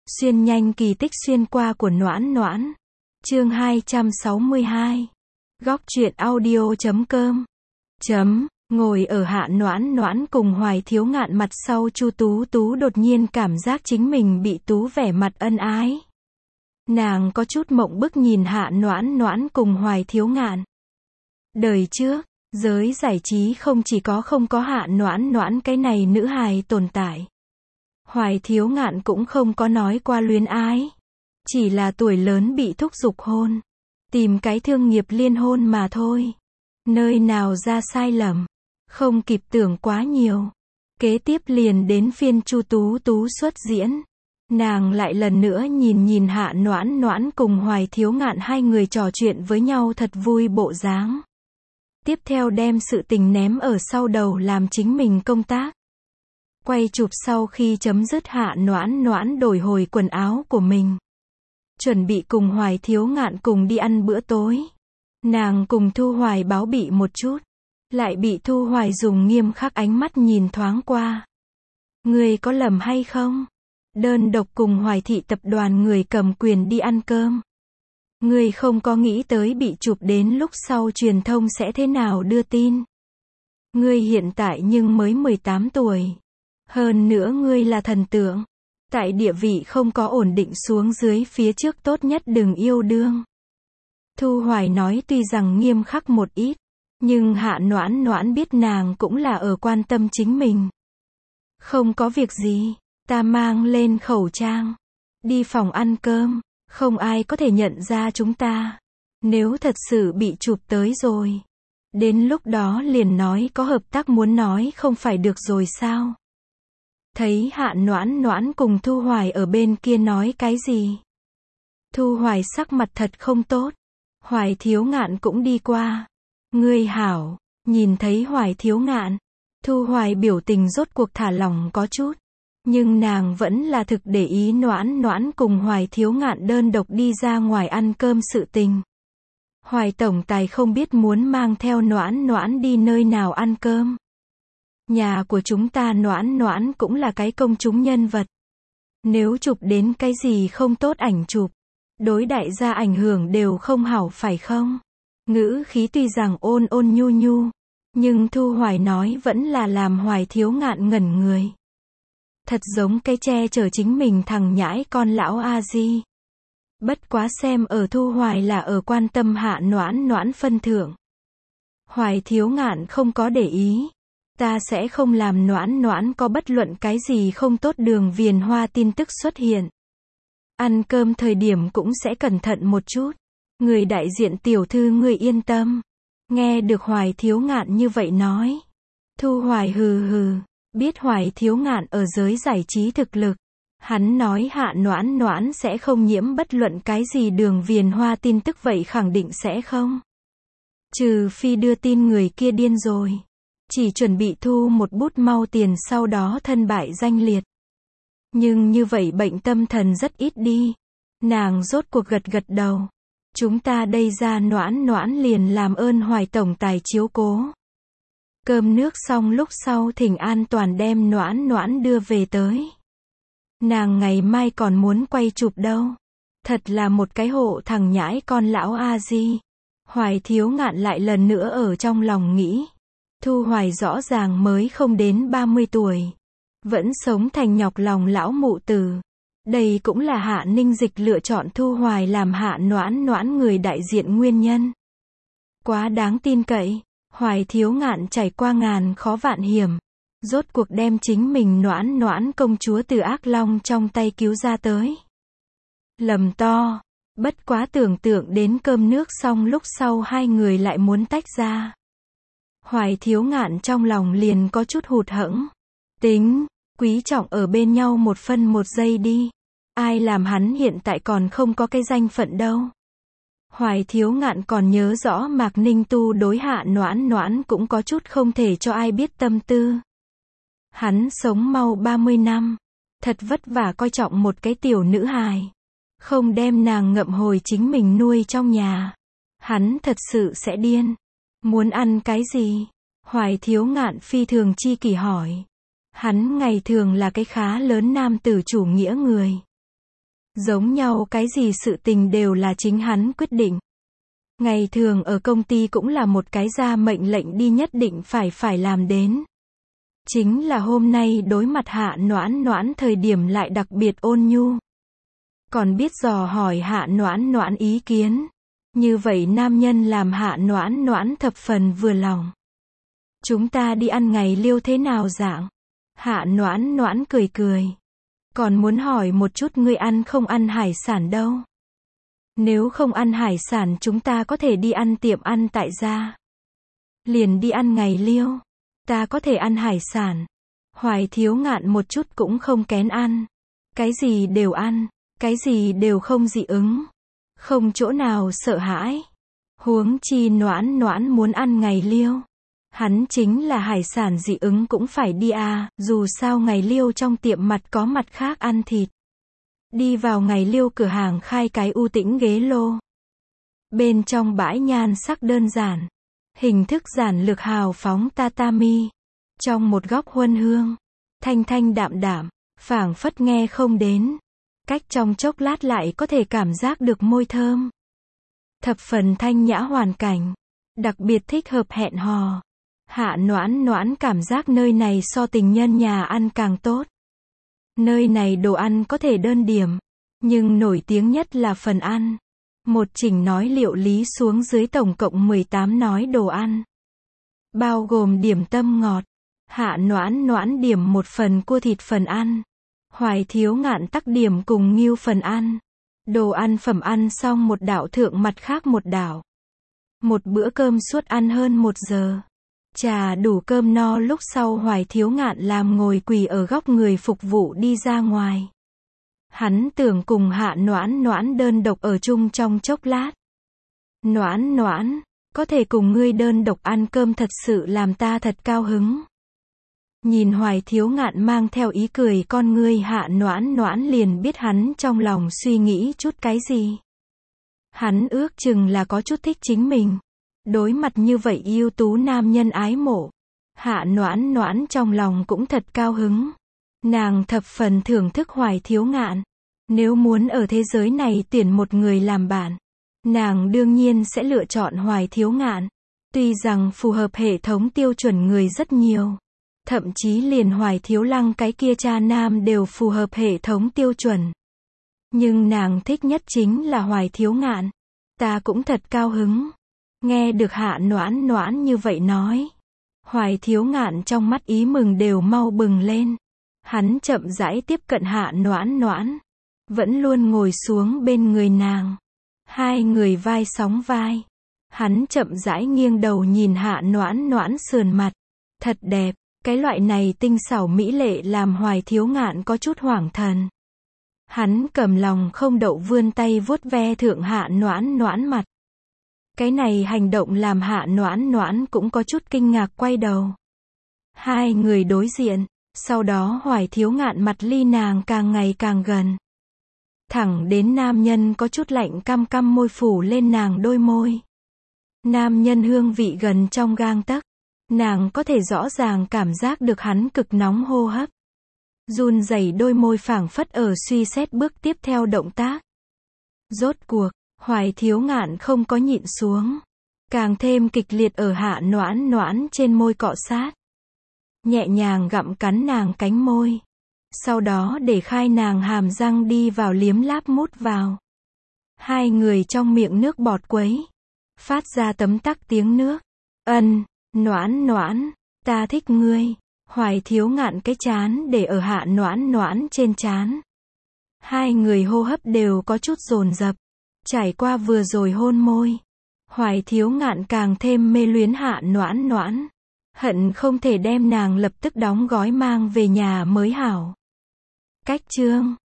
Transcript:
Xuyên nhanh kỳ tích xuyên qua của Noãn Noãn. Chương 262. Góc truyện audio.com. Ngồi ở Hạ Noãn Noãn cùng Hoài Thiếu Ngạn mặt sau Chu Tú Tú đột nhiên cảm giác chính mình bị Tú vẻ mặt ân ái. Nàng có chút mộng bức nhìn Hạ Noãn Noãn cùng Hoài Thiếu Ngạn. Đời trước, giới giải trí không có Hạ Noãn Noãn cái này nữ hài tồn tại. Hoài Thiếu Ngạn cũng không có nói qua luyến ái. Chỉ là tuổi lớn bị thúc giục hôn. Tìm cái thương nghiệp liên hôn mà thôi. Nơi nào ra sai lầm. Không kịp tưởng quá nhiều. Kế tiếp liền đến phiên Chu Tú Tú xuất diễn. Nàng lại lần nữa nhìn Hạ Noãn Noãn cùng Hoài Thiếu Ngạn hai người trò chuyện với nhau thật vui bộ dáng. Tiếp theo đem sự tình ném ở sau đầu làm chính mình công tác. Quay chụp sau khi chấm dứt Hạ Noãn Noãn đổi hồi quần áo của mình. Chuẩn bị cùng Hoài Thiếu Ngạn cùng đi ăn bữa tối. Nàng cùng Thu Hoài báo bị một chút. Lại bị Thu Hoài dùng nghiêm khắc ánh mắt nhìn thoáng qua. Người có lầm hay không? Đơn độc cùng Hoài thị tập đoàn người cầm quyền đi ăn cơm. Người không có nghĩ tới bị chụp đến lúc sau truyền thông sẽ thế nào đưa tin. Người hiện tại nhưng mới 18 tuổi. Hơn nữa ngươi là thần tượng. Tại địa vị không có ổn định xuống dưới phía trước tốt nhất đừng yêu đương. Thu Hoài nói tuy rằng nghiêm khắc một ít. Nhưng Hạ Noãn Noãn biết nàng cũng là ở quan tâm chính mình. Không có việc gì. Ta mang lên khẩu trang. Đi phòng ăn cơm. Không ai có thể nhận ra chúng ta. Nếu thật sự bị chụp tới rồi. Đến lúc đó liền nói có hợp tác muốn nói không phải được rồi sao? Thấy Hạ Noãn Noãn cùng Thu Hoài ở bên kia nói cái gì? Thu Hoài sắc mặt thật không tốt. Hoài Thiếu Ngạn cũng đi qua. Ngươi hảo, nhìn thấy Hoài Thiếu Ngạn. Thu Hoài biểu tình rốt cuộc thả lỏng có chút. Nhưng nàng vẫn là thực để ý Noãn Noãn cùng Hoài Thiếu Ngạn đơn độc đi ra ngoài ăn cơm sự tình. Hoài tổng tài không biết muốn mang theo Noãn Noãn đi nơi nào ăn cơm. Nhà của chúng ta Noãn Noãn cũng là cái công chúng nhân vật. Nếu chụp đến cái gì không tốt ảnh chụp, đối đại gia ảnh hưởng đều không hảo phải không? Ngữ khí tuy rằng ôn ôn nhu nhu, nhưng Thu Hoài nói vẫn là làm Hoài Thiếu Ngạn ngẩn người. Thật giống cái che chở chính mình thằng nhãi con lão A-di. Bất quá xem ở Thu Hoài là ở quan tâm Hạ Noãn Noãn phân thượng. Hoài Thiếu Ngạn không có để ý. Ta sẽ không làm Noãn Noãn có bất luận cái gì không tốt đường viền hoa tin tức xuất hiện. Ăn cơm thời điểm cũng sẽ cẩn thận một chút. Người đại diện tiểu thư người yên tâm. Nghe được Hoài Thiếu Ngạn như vậy nói. Thu Hoài hừ hừ. Biết Hoài Thiếu Ngạn ở giới giải trí thực lực. Hắn nói Hạ Noãn Noãn sẽ không nhiễm bất luận cái gì đường viền hoa tin tức vậy khẳng định sẽ không. Trừ phi đưa tin người kia điên rồi. Chỉ chuẩn bị thu một bút mau tiền sau đó thân bại danh liệt. Nhưng như vậy bệnh tâm thần rất ít đi. Nàng rốt cuộc gật đầu. Chúng ta đây ra Noãn Noãn liền làm ơn Hoài tổng tài chiếu cố. Cơm nước xong lúc sau thỉnh an toàn đem Noãn Noãn đưa về tới. Nàng ngày mai còn muốn quay chụp đâu. Thật là một cái hộ thằng nhãi con lão A-di. Hoài Thiếu Ngạn lại lần nữa ở trong lòng nghĩ. Thu Hoài rõ ràng mới không đến 30 tuổi. Vẫn sống thành nhọc lòng lão mụ tử. Đây cũng là Hạ Ninh Dịch lựa chọn Thu Hoài làm Hạ Noãn Noãn người đại diện nguyên nhân. Quá đáng tin cậy. Hoài Thiếu Ngạn trải qua ngàn khó vạn hiểm. Rốt cuộc đem chính mình Noãn Noãn công chúa từ ác long trong tay cứu ra tới. Lầm to. Bất quá tưởng tượng đến cơm nước xong lúc sau hai người lại muốn tách ra. Hoài Thiếu Ngạn trong lòng liền có chút hụt hẫng. Tính, quý trọng ở bên nhau một phân một giây đi. Ai làm hắn hiện tại còn không có cái danh phận đâu. Hoài Thiếu Ngạn còn nhớ rõ Mạc Ninh Tu đối Hạ Noãn Noãn cũng có chút không thể cho ai biết tâm tư. Hắn sống mau 30 năm. Thật vất vả coi trọng một cái tiểu nữ hài. Không đem nàng ngậm hồi chính mình nuôi trong nhà. Hắn thật sự sẽ điên. Muốn ăn cái gì? Hoài Thiếu Ngạn phi thường chi kỷ hỏi. Hắn ngày thường là cái khá lớn nam tử chủ nghĩa người. Giống nhau cái gì sự tình đều là chính hắn quyết định. Ngày thường ở công ty cũng là một cái ra mệnh lệnh đi nhất định phải làm đến. Chính là hôm nay đối mặt Hạ Noãn Noãn thời điểm lại đặc biệt ôn nhu. Còn biết dò hỏi Hạ Noãn Noãn ý kiến. Như vậy nam nhân làm Hạ Noãn Noãn thập phần vừa lòng. Chúng ta đi ăn ngày liêu thế nào dạng? Hạ Noãn Noãn cười cười. Còn muốn hỏi một chút ngươi ăn không ăn hải sản đâu. Nếu không ăn hải sản chúng ta có thể đi ăn tiệm ăn tại gia. Liền đi ăn ngày liêu. Ta có thể ăn hải sản. Hoài Thiếu Ngạn một chút cũng không kén ăn. Cái gì đều ăn. Cái gì đều không dị ứng. Không chỗ nào sợ hãi. Huống chi Noãn Noãn muốn ăn ngày liêu. Hắn chính là hải sản dị ứng cũng phải đi à, dù sao ngày liêu trong tiệm mặt có mặt khác ăn thịt. Đi vào ngày liêu cửa hàng khai cái u tĩnh ghế lô. Bên trong bãi nhan sắc đơn giản. Hình thức giản lược hào phóng tatami. Trong một góc huân hương. Thanh thanh đạm đạm, phảng phất nghe không đến. Cách trong chốc lát lại có thể cảm giác được môi thơm. Thập phần thanh nhã hoàn cảnh. Đặc biệt thích hợp hẹn hò. Hạ Noãn Noãn cảm giác nơi này so tình nhân nhà ăn càng tốt. Nơi này đồ ăn có thể đơn điểm. Nhưng nổi tiếng nhất là phần ăn. Một chỉnh nói liệu lý xuống dưới tổng cộng 18 nói đồ ăn. Bao gồm điểm tâm ngọt. Hạ Noãn Noãn điểm một phần cua thịt phần ăn. Hoài Thiếu Ngạn tắc điểm cùng nghêu phần ăn. Đồ ăn phẩm ăn xong một đảo thượng mặt khác một đảo. Một bữa cơm suốt ăn hơn 1 giờ. Trà đủ cơm no lúc sau Hoài Thiếu Ngạn làm ngồi quỳ ở góc người phục vụ đi ra ngoài. Hắn tưởng cùng Hạ Noãn Noãn đơn độc ở chung trong chốc lát. Noãn Noãn, có thể cùng ngươi đơn độc ăn cơm thật sự làm ta thật cao hứng. Nhìn Hoài Thiếu Ngạn mang theo ý cười con ngươi Hạ Noãn Noãn liền biết hắn trong lòng suy nghĩ chút cái gì. Hắn ước chừng là có chút thích chính mình. Đối mặt như vậy yêu tú nam nhân ái mộ. Hạ Noãn Noãn trong lòng cũng thật cao hứng. Nàng thập phần thưởng thức Hoài Thiếu Ngạn. Nếu muốn ở thế giới này tuyển một người làm bạn, nàng đương nhiên sẽ lựa chọn Hoài Thiếu Ngạn. Tuy rằng phù hợp hệ thống tiêu chuẩn người rất nhiều. Thậm chí liền Hoài Thiếu Lăng cái kia cha nam đều phù hợp hệ thống tiêu chuẩn. Nhưng nàng thích nhất chính là Hoài Thiếu Ngạn. Ta cũng thật cao hứng. Nghe được Hạ Noãn Noãn như vậy nói. Hoài Thiếu Ngạn trong mắt ý mừng đều mau bừng lên. Hắn chậm rãi tiếp cận Hạ Noãn Noãn. Vẫn luôn ngồi xuống bên người nàng. Hai người vai sóng vai. Hắn chậm rãi nghiêng đầu nhìn Hạ Noãn Noãn sườn mặt. Thật đẹp. Cái loại này tinh xảo mỹ lệ làm Hoài Thiếu Ngạn có chút hoảng thần. Hắn cầm lòng không đậu vươn tay vuốt ve thượng Hạ Noãn Noãn mặt. Cái này hành động làm Hạ Noãn Noãn cũng có chút kinh ngạc quay đầu. Hai người đối diện, sau đó Hoài Thiếu Ngạn mặt ly nàng càng ngày càng gần. Thẳng đến nam nhân có chút lạnh căm căm môi phủ lên nàng đôi môi. Nam nhân hương vị gần trong gang tấc. Nàng có thể rõ ràng cảm giác được hắn cực nóng hô hấp. Run rẩy đôi môi phảng phất ở suy xét bước tiếp theo động tác. Rốt cuộc, Hoài Thiếu Ngạn không có nhịn xuống. Càng thêm kịch liệt ở Hạ Noãn Noãn trên môi cọ sát. Nhẹ nhàng gặm cắn nàng cánh môi. Sau đó để khai nàng hàm răng đi vào liếm láp mút vào. Hai người trong miệng nước bọt quấy. Phát ra tấm tắc tiếng nước. Noãn Noãn, ta thích ngươi. Hoài Thiếu Ngạn cái chán để ở Hạ Noãn Noãn trên chán. Hai người hô hấp đều có chút dồn dập. Trải qua vừa rồi hôn môi. Hoài Thiếu Ngạn càng thêm mê luyến Hạ Noãn Noãn. Hận không thể đem nàng lập tức đóng gói mang về nhà mới hảo. Cách chương